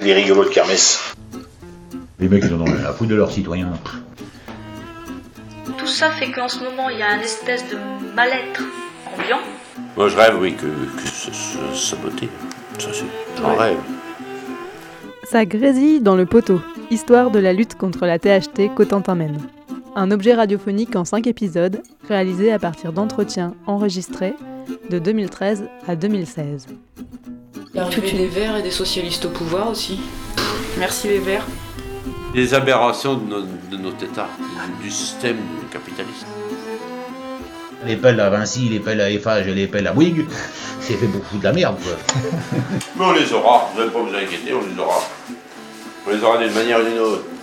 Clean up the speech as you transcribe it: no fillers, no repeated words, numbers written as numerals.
Les rigolos de kermesse. Les mecs, ils en ont rien à foutre de leurs citoyens. Tout ça fait qu'en ce moment, il y a une espèce de mal-être ambiant. Moi, je rêve, oui, que ça se sabote. Ça, c'est un rêve. Ça grésille dans le poteau, histoire de la lutte contre la THT Cotentin mène. Un objet radiophonique en 5 épisodes, réalisé à partir d'entretiens enregistrés de 2013 à 2016. L'arrivée des Verts et des socialistes au pouvoir aussi. Merci les Verts. Les aberrations de notre État, du système capitaliste. Les pelles à Vinci, les pelles à Eiffage et les pelles à Bouygues, c'est fait beaucoup de la merde, quoi. Mais on les aura, vous n'allez pas vous inquiéter, on les aura. On les aura d'une manière ou d'une autre.